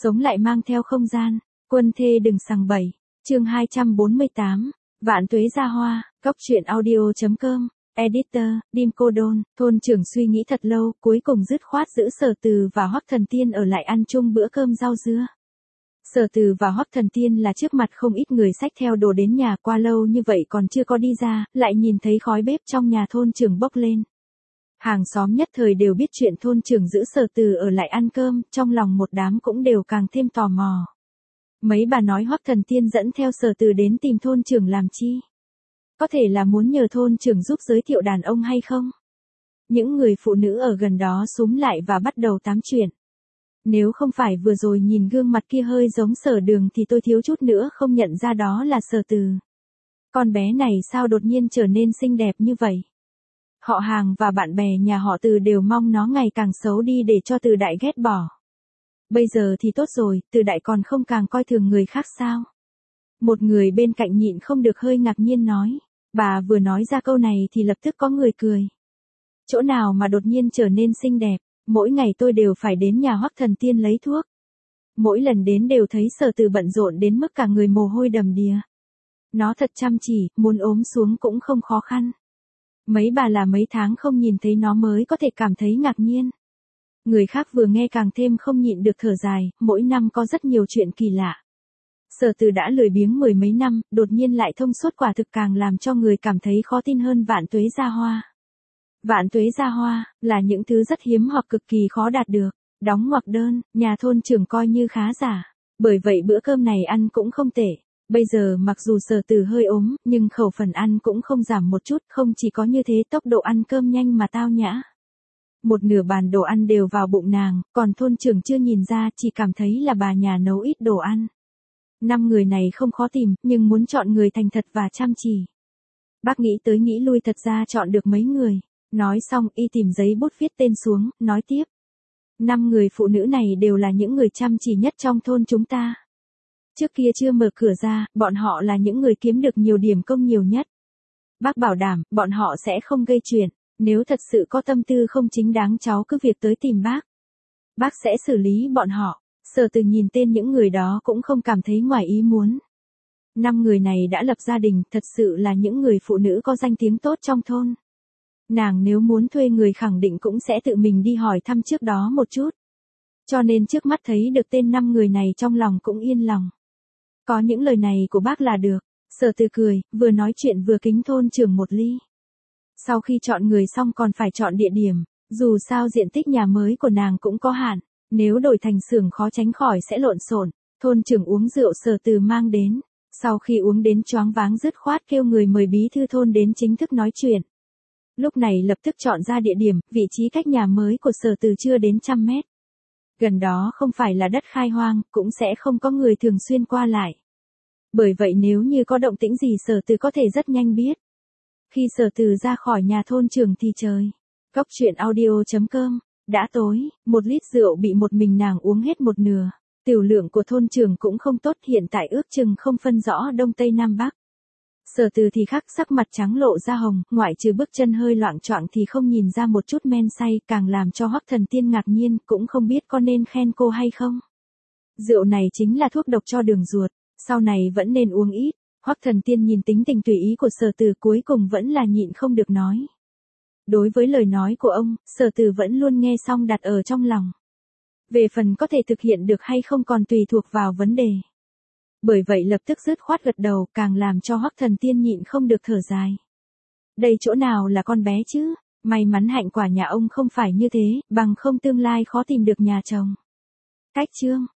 Sống lại mang theo không gian, quân thê đừng sằng bậy. Chương 248, Vạn tuế ra hoa, góc truyện audio.com, editor, Dim Cô Đôn. Thôn trưởng suy nghĩ thật lâu, cuối cùng dứt khoát giữ Sở Từ và Hoắc Thần Tiên ở lại ăn chung bữa cơm rau dưa. Sở Từ và Hoắc Thần Tiên là trước mặt không ít người xách theo đồ đến nhà, qua lâu như vậy còn chưa có đi ra, lại nhìn thấy khói bếp trong nhà thôn trưởng bốc lên. Hàng xóm nhất thời đều biết chuyện thôn trưởng giữ Sở Từ ở lại ăn cơm, trong lòng một đám cũng đều càng thêm tò mò. Mấy bà nói Hoắc Thần Tiên dẫn theo Sở Từ đến tìm thôn trưởng làm chi? Có thể là muốn nhờ thôn trưởng giúp giới thiệu đàn ông hay không? Những người phụ nữ ở gần đó xúm lại và bắt đầu tám chuyện. Nếu không phải vừa rồi nhìn gương mặt kia hơi giống Sở Đường thì tôi thiếu chút nữa không nhận ra đó là Sở Từ. Con bé này sao đột nhiên trở nên xinh đẹp như vậy? Họ hàng và bạn bè nhà họ Từ đều mong nó ngày càng xấu đi để cho Từ Đại ghét bỏ. Bây giờ thì tốt rồi, Từ Đại còn không càng coi thường người khác sao? Một người bên cạnh nhịn không được hơi ngạc nhiên nói. Bà vừa nói ra câu này thì lập tức có người cười. Chỗ nào mà đột nhiên trở nên xinh đẹp, mỗi ngày tôi đều phải đến nhà Hoắc Thần Tiên lấy thuốc. Mỗi lần đến đều thấy Sở Từ bận rộn đến mức cả người mồ hôi đầm đìa. Nó thật chăm chỉ, muốn ốm xuống cũng không khó khăn. Mấy bà là mấy tháng không nhìn thấy nó mới có thể cảm thấy ngạc nhiên. Người khác vừa nghe càng thêm không nhịn được thở dài, mỗi năm có rất nhiều chuyện kỳ lạ. Sở Từ đã lười biếng mười mấy năm, đột nhiên lại thông suốt quả thực càng làm cho người cảm thấy khó tin hơn vạn tuế ra hoa. Vạn tuế ra hoa, là những thứ rất hiếm hoặc cực kỳ khó đạt được. Đóng ngoặc đơn, nhà thôn trưởng coi như khá giả. Bởi vậy bữa cơm này ăn cũng không tệ. Bây giờ mặc dù Sở Từ hơi ốm, nhưng khẩu phần ăn cũng không giảm một chút, không chỉ có như thế tốc độ ăn cơm nhanh mà tao nhã. Một nửa bàn đồ ăn đều vào bụng nàng, còn thôn trưởng chưa nhìn ra, chỉ cảm thấy là bà nhà nấu ít đồ ăn. 5 người này không khó tìm, nhưng muốn chọn người thành thật và chăm chỉ. Bác nghĩ tới nghĩ lui thật ra chọn được mấy người. Nói xong y tìm giấy bút viết tên xuống, nói tiếp. 5 người phụ nữ này đều là những người chăm chỉ nhất trong thôn chúng ta. Trước kia chưa mở cửa ra, bọn họ là những người kiếm được nhiều điểm công nhiều nhất. Bác bảo đảm, bọn họ sẽ không gây chuyện. Nếu thật sự có tâm tư không chính đáng cháu cứ việc tới tìm bác. Bác sẽ xử lý bọn họ. Sở Từ nhìn tên những người đó cũng không cảm thấy ngoài ý muốn. 5 người này đã lập gia đình, thật sự là những người phụ nữ có danh tiếng tốt trong thôn. Nàng nếu muốn thuê người khẳng định cũng sẽ tự mình đi hỏi thăm trước đó một chút. Cho nên trước mắt thấy được tên 5 người này trong lòng cũng yên lòng. Có những lời này của bác là được. Sở Từ cười, vừa nói chuyện vừa kính thôn trưởng một ly. Sau khi chọn người xong còn phải chọn địa điểm, dù sao diện tích nhà mới của nàng cũng có hạn, nếu đổi thành xưởng khó tránh khỏi sẽ lộn xộn. Thôn trưởng uống rượu Sở Từ mang đến, sau khi uống đến choáng váng dứt khoát kêu người mời bí thư thôn đến chính thức nói chuyện. Lúc này lập tức chọn ra địa điểm, vị trí cách nhà mới của Sở Từ chưa đến 100 mét. Gần đó không phải là đất khai hoang, cũng sẽ không có người thường xuyên qua lại. Bởi vậy nếu như có động tĩnh gì Sở Từ có thể rất nhanh biết. Khi Sở Từ ra khỏi nhà thôn trưởng thì trời. Góc truyện audio.com, đã tối, 1 lít rượu bị một mình nàng uống hết một nửa. Tiểu lượng của thôn trưởng cũng không tốt, hiện tại ước chừng không phân rõ đông tây nam bắc. Sở Từ thì khác, sắc mặt trắng lộ ra hồng, ngoại trừ bước chân hơi loạng choạng thì không nhìn ra một chút men say, càng làm cho Hoắc Thần Tiên ngạc nhiên, cũng không biết có nên khen cô hay không. Rượu này chính là thuốc độc cho đường ruột, sau này vẫn nên uống ít. Hoắc Thần Tiên nhìn tính tình tùy ý của Sở Từ cuối cùng vẫn là nhịn không được nói. Đối với lời nói của ông, Sở Từ vẫn luôn nghe xong đặt ở trong lòng. Về phần có thể thực hiện được hay không còn tùy thuộc vào vấn đề. Bởi vậy lập tức dứt khoát gật đầu, càng làm cho Hoắc Thần Tiên nhịn không được thở dài. Đây chỗ nào là con bé chứ, may mắn hạnh quả nhà ông không phải như thế, bằng không tương lai khó tìm được nhà chồng. Cách chương